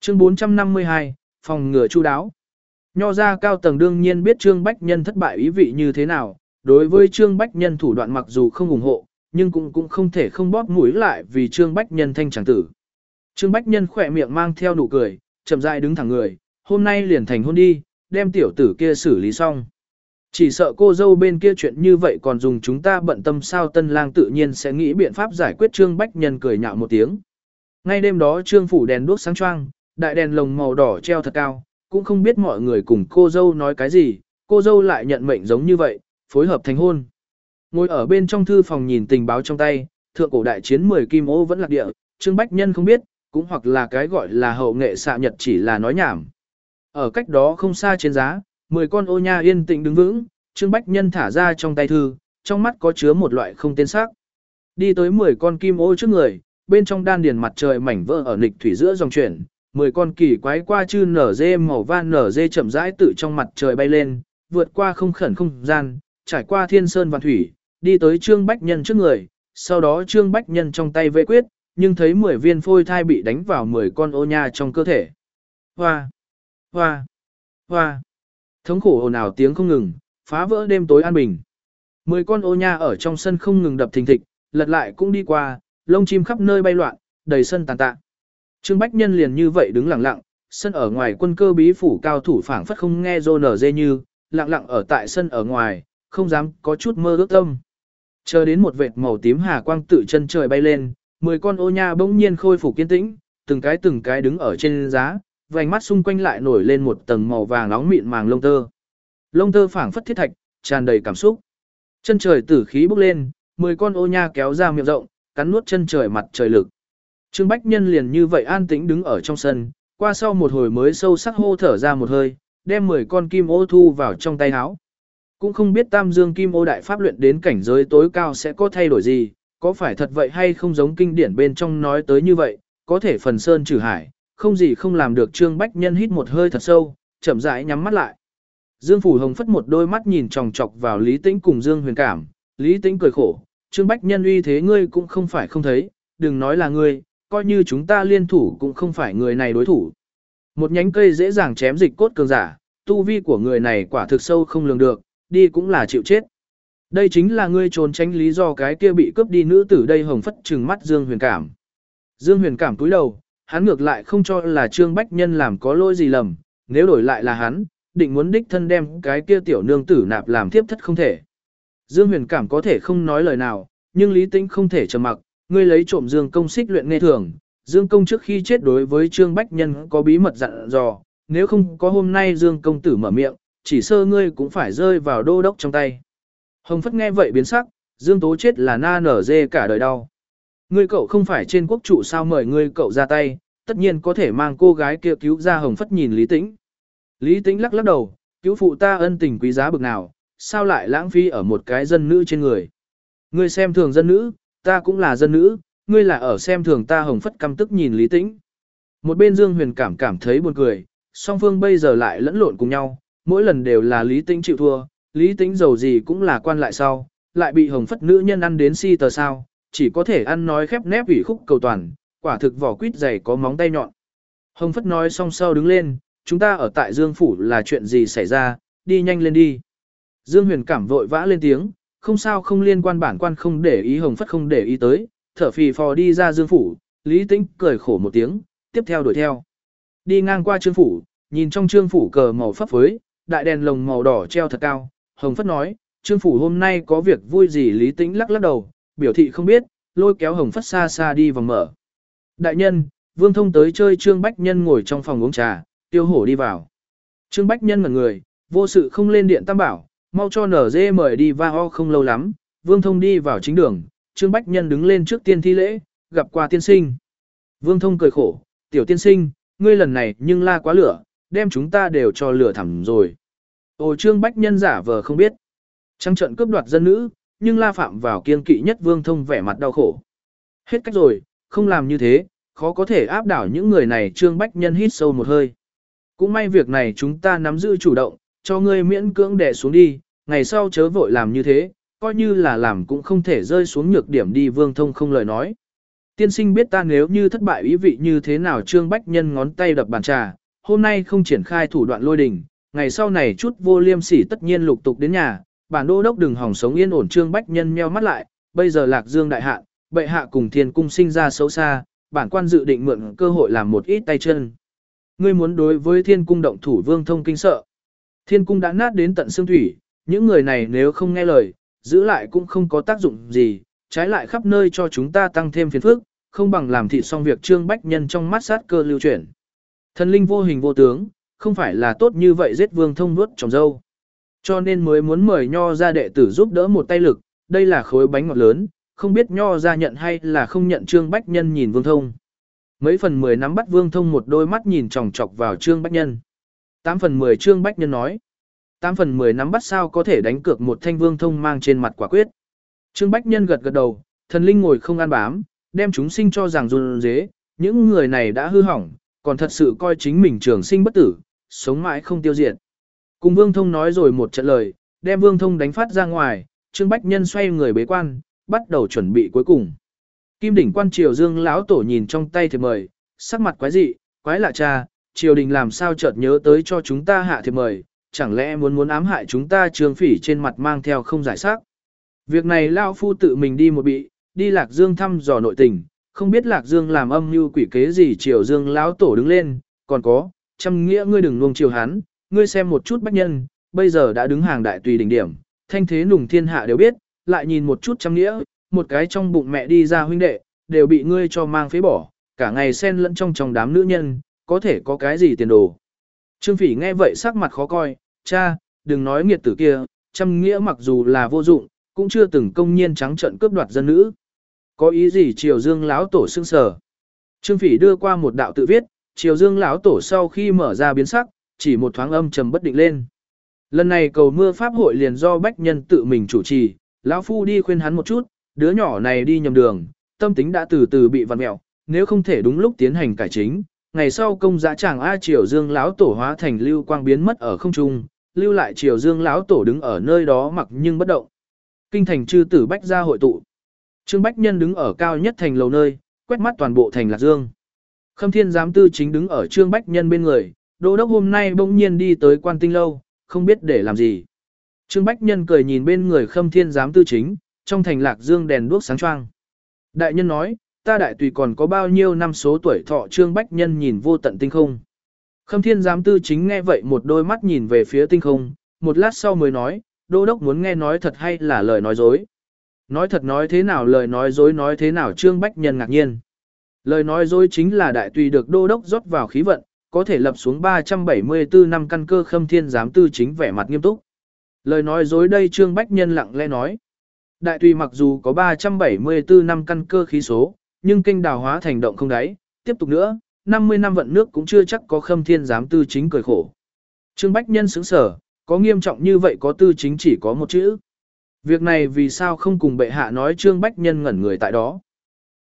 Chương 452, phòng ngừa chu đáo. Nho gia cao tầng đương nhiên biết Trương Bách Nhân thất bại ý vị như thế nào, đối với Trương Bách Nhân thủ đoạn mặc dù không ủng hộ, nhưng cũng không thể không bóp mũi lại vì Trương Bách Nhân thanh chẳng tử. Trương Bách Nhân khỏe miệng mang theo nụ cười, chậm rãi đứng thẳng người, hôm nay liền thành hôn đi, đem tiểu tử kia xử lý xong. Chỉ sợ cô dâu bên kia chuyện như vậy còn dùng chúng ta bận tâm sao, tân lang tự nhiên sẽ nghĩ biện pháp giải quyết. Trương Bách Nhân cười nhạo một tiếng. Ngay đêm đó Trương phủ đèn đuốc sáng choang, đại đèn lồng màu đỏ treo thật cao, cũng không biết mọi người cùng cô dâu nói cái gì, cô dâu lại nhận mệnh giống như vậy, phối hợp thành hôn. Ngồi ở bên trong thư phòng nhìn tình báo trong tay, thượng cổ đại chiến 10 kim ô vẫn lạc địa, Trương Bách Nhân không biết, cũng hoặc là cái gọi là hậu nghệ xạ nhật chỉ là nói nhảm. Ở cách đó không xa trên giá, 10 con ô nha yên tĩnh đứng vững, Trương Bách Nhân thả ra trong tay thư, trong mắt có chứa một loại không tên sắc. Đi tới 10 con kim ô trước người, bên trong đan điền mặt trời mảnh vỡ ở nghịch thủy giữa dòng chuyển, 10 con kỳ quái qua chư nở dê màu van nở dê chậm rãi tự trong mặt trời bay lên, vượt qua không khẩn không gian, trải qua thiên sơn vạn thủy, đi tới Trương Bách Nhân trước người, sau đó Trương Bách Nhân trong tay vây quyết, nhưng thấy 10 viên phôi thai bị đánh vào 10 con ô nha trong cơ thể. Hoa! Hoa! Hoa! Thống khổ ồn ào tiếng không ngừng, phá vỡ đêm tối an bình. 10 con ô nha ở trong sân không ngừng đập thình thịch, lật lại cũng đi qua, lông chim khắp nơi bay loạn, đầy sân tàn tạ. Trương Bách Nhân liền như vậy đứng lặng lặng, sân ở ngoài quân cơ bí phủ cao thủ phảng phất không nghe rô nở dê như, lặng lặng ở tại sân ở ngoài, không dám có chút mơ ước tâm. Chờ đến một vệt màu tím hà quang tự chân trời bay lên, 10 con ô nha bỗng nhiên khôi phục kiên tĩnh, từng cái đứng ở trên giá, vành mắt xung quanh lại nổi lên một tầng màu vàng nóng mịn màng lông tơ. Lông tơ phảng phất thiết thạch, tràn đầy cảm xúc. Chân trời tử khí bốc lên, 10 con ô nha kéo ra miệng rộng, cắn nuốt chân trời mặt trời lực. Trương Bách Nhân liền như vậy an tĩnh đứng ở trong sân, qua sau một hồi mới sâu sắc hô thở ra một hơi, đem 10 con kim ô thu vào trong tay áo. Cũng không biết Tam Dương Kim Ô đại pháp luyện đến cảnh giới tối cao sẽ có thay đổi gì, có phải thật vậy hay không giống kinh điển bên trong nói tới như vậy, có thể phần sơn trừ hải, không gì không làm được. Trương Bách Nhân hít một hơi thật sâu, chậm rãi nhắm mắt lại. Dương Phủ Hồng phất một đôi mắt nhìn chòng chọc vào Lý Tĩnh cùng Dương Huyền Cảm, Lý Tĩnh cười khổ, Trương Bách Nhân uy thế ngươi cũng không phải không thấy, đừng nói là ngươi, coi như chúng ta liên thủ cũng không phải người này đối thủ. Một nhánh cây dễ dàng chém dịch cốt cường giả, tu vi của người này quả thực sâu không lường được, đi cũng là chịu chết. Đây chính là ngươi trốn tránh lý do cái kia bị cướp đi nữ tử. Đây Hồng phất trừng mắt Dương Huyền Cảm. Dương Huyền Cảm cúi đầu, hắn ngược lại không cho là Trương Bách Nhân làm có lỗi gì lầm, nếu đổi lại là hắn, định muốn đích thân đem cái kia tiểu nương tử nạp làm thiếp thất không thể. Dương Huyền Cảm có thể không nói lời nào, nhưng Lý Tĩnh không thể trầm mặc, ngươi lấy trộm Dương Công xích luyện nghe thường, Dương Công trước khi chết đối với Trương Bách Nhân có bí mật dặn dò, nếu không có hôm nay Dương Công tử mở miệng, chỉ sơ ngươi cũng phải rơi vào đô đốc trong tay. Hồng Phất nghe vậy biến sắc, Dương Tố chết là na nở dê cả đời đau. Ngươi cậu không phải trên quốc trụ sao, mời ngươi cậu ra tay, tất nhiên có thể mang cô gái kia cứu ra. Hồng Phất nhìn Lý Tĩnh. Lý Tĩnh lắc lắc đầu, cứu phụ ta ân tình quý giá bực nào, sao lại lãng phí ở một cái dân nữ trên người. Ngươi xem thường dân nữ, ta cũng là dân nữ, ngươi là ở xem thường ta. Hồng Phất căm tức nhìn Lý Tĩnh. Một bên Dương Huyền cảm thấy buồn cười, song phương bây giờ lại lẫn lộn cùng nhau, mỗi lần đều là Lý Tĩnh chịu thua, Lý Tĩnh giàu gì cũng là quan lại sau, lại bị Hồng Phất nữ nhân ăn đến si tờ sao, chỉ có thể ăn nói khép nép ủy khúc cầu toàn, quả thực vỏ quýt dày có móng tay nhọn. Hồng Phất nói xong sau đứng lên, chúng ta ở tại Dương Phủ là chuyện gì xảy ra, đi nhanh lên đi. Dương Huyền Cảm vội vã lên tiếng, không sao, không liên quan, bản quan không để ý. Hồng Phất không để ý tới, thở phì phò đi ra Dương Phủ. Lý Tĩnh cười khổ một tiếng, tiếp theo đuổi theo. Đi ngang qua Trương Phủ, nhìn trong Trương Phủ cờ màu phấp phới, đại đèn lồng màu đỏ treo thật cao. Hồng Phất nói, Trương Phủ hôm nay có việc vui gì? Lý Tĩnh lắc lắc đầu, biểu thị không biết, lôi kéo Hồng Phất xa xa đi vòng mở. Đại nhân, Vương Thông tới chơi. Trương Bách Nhân ngồi trong phòng uống trà, Tiêu Hổ đi vào. Trương Bách Nhân ngẩn người, vô sự không lên điện tam bảo, mau cho nở dê mời đi. Va ho không lâu lắm, Vương Thông đi vào chính đường, Trương Bách Nhân đứng lên trước tiên thi lễ, gặp qua tiên sinh. Vương Thông cười khổ, tiểu tiên sinh, ngươi lần này nhưng la quá lửa, đem chúng ta đều cho lửa thẳm rồi. Ồ, Trương Bách Nhân giả vờ không biết. Trăng trận cướp đoạt dân nữ, nhưng la phạm vào kiên kỵ nhất. Vương Thông vẻ mặt đau khổ. Hết cách rồi, không làm như thế, khó có thể áp đảo những người này. Trương Bách Nhân hít sâu một hơi. Cũng may việc này chúng ta nắm giữ chủ động, cho ngươi miễn cưỡng đè xuống đi, ngày sau chớ vội làm như thế, coi như là làm cũng không thể rơi xuống nhược điểm đi. Vương Thông không lời nói. Tiên sinh biết ta nếu như thất bại ý vị như thế nào. Trương Bách Nhân ngón tay đập bàn trà, hôm nay không triển khai thủ đoạn lôi đình, ngày sau này chút vô liêm sỉ tất nhiên lục tục đến nhà, bản đô đốc đừng hỏng sống yên ổn. Trương Bách Nhân nheo mắt lại, bây giờ Lạc Dương đại hạn, bệ hạ cùng Thiên cung sinh ra xấu xa, bản quan dự định mượn cơ hội làm một ít tay chân. Ngươi muốn đối với Thiên cung động thủ, Vương Thông kinh sợ. Thiên cung đã nát đến tận xương thủy, những người này nếu không nghe lời, giữ lại cũng không có tác dụng gì, trái lại khắp nơi cho chúng ta tăng thêm phiền phức, không bằng làm thịt xong việc. Trương Bách Nhân trong mắt sát cơ lưu chuyển. Thần linh vô hình vô tướng, không phải là tốt như vậy giết Vương Thông nuốt trồng dâu. Cho nên mới muốn mời Nho ra đệ tử giúp đỡ một tay lực, đây là khối bánh ngọt lớn, không biết Nho ra nhận hay là không nhận. Trương Bách Nhân nhìn Vương Thông. Mấy phần 10 nắm bắt Vương Thông một đôi mắt nhìn chòng chọc vào Trương Bách Nhân. 8 phần 10 Trương Bách Nhân nói. 8 phần 10 nắm bắt sao có thể đánh cược một thanh. Vương Thông mang trên mặt quả quyết. Trương Bách Nhân gật gật đầu, thần linh ngồi không ăn bám, đem chúng sinh cho rằng run dế, những người này đã hư hỏng, còn thật sự coi chính mình trường sinh bất tử, sống mãi không tiêu diệt. Cùng Vương Thông nói rồi một trận lời, đem Vương Thông đánh phát ra ngoài, Trương Bách Nhân xoay người bế quan, bắt đầu chuẩn bị cuối cùng. Kim đỉnh quan Triều Dương lão tổ nhìn trong tay thiệp mời, sắc mặt quái dị, quái lạ cha, triều đình làm sao chợt nhớ tới cho chúng ta hạ thiệp mời, chẳng lẽ muốn ám hại chúng ta. Trương Phỉ trên mặt mang theo không giải sắc. Việc này lão phu tự mình đi một bị, đi Lạc Dương thăm dò nội tình, không biết Lạc Dương làm âm mưu quỷ kế gì. Triều Dương lão tổ đứng lên, còn có, trăm nghĩa ngươi đừng nuông chiều hắn, ngươi xem một chút Bách Nhân, bây giờ đã đứng hàng đại tùy đỉnh điểm, thanh thế nùng thiên hạ đều biết, lại nhìn một chút trăm nghĩa, một cái trong bụng mẹ đi ra huynh đệ, đều bị ngươi cho mang phế bỏ, cả ngày xen lẫn trong đám nữ nhân, có thể có cái gì tiền đồ. Trương Phỉ nghe vậy sắc mặt khó coi, cha, đừng nói nghiệt tử kia, trăm nghĩa mặc dù là vô dụng, cũng chưa từng công nhiên trắng trợn cướp đoạt dân nữ. Có ý gì? Triều Dương lão tổ sưng sờ. Trương Phỉ đưa qua một đạo tự viết, Triều Dương lão tổ sau khi mở ra biến sắc, chỉ một thoáng âm trầm bất định lên. Lần này cầu mưa pháp hội liền do Bách Nhân tự mình chủ trì, lão phu đi khuyên hắn một chút, đứa nhỏ này đi nhầm đường, tâm tính đã từ từ bị vặn mẹo, nếu không thể đúng lúc tiến hành cải chính, ngày sau công dã chàng A. Triều Dương lão tổ hóa thành lưu quang biến mất ở không trung, lưu lại Triều Dương lão tổ đứng ở nơi đó mặc nhưng bất động. Kinh thành chư tử Bách gia hội tụ. Trương Bách Nhân đứng ở cao nhất thành lầu nơi, quét mắt toàn bộ thành Lạc Dương. Khâm Thiên giám tư chính đứng ở Trương Bách Nhân bên người, đô đốc hôm nay bỗng nhiên đi tới Quan Tinh lâu, không biết để làm gì. Trương Bách Nhân cười nhìn bên người Khâm Thiên giám tư chính, trong thành Lạc Dương đèn đuốc sáng choang. Đại nhân nói, ta đại tùy còn có bao nhiêu năm số tuổi thọ. Trương Bách Nhân nhìn vô tận tinh không. Khâm Thiên giám tư chính nghe vậy một đôi mắt nhìn về phía tinh không, một lát sau mới nói, đô đốc muốn nghe nói thật hay là lời nói dối. Nói thật nói thế nào, lời nói dối nói thế nào? Trương Bách Nhân ngạc nhiên. Lời nói dối chính là đại tùy được đô đốc rót vào khí vận, có thể lập xuống 374 năm căn cơ. Khâm Thiên giám tư chính vẻ mặt nghiêm túc. Lời nói dối đây? Trương Bách Nhân lặng lẽ nói. Đại tùy mặc dù có 374 năm căn cơ khí số, nhưng kênh đào hóa thành động không đáy, tiếp tục nữa, 50 năm vận nước cũng chưa chắc có. Khâm Thiên giám tư chính cười khổ. Trương Bách Nhân sững sờ, có nghiêm trọng như vậy? Có tư chính chỉ có một chữ. Việc này vì sao không cùng bệ hạ nói? Trương Bách Nhân ngẩn người tại đó.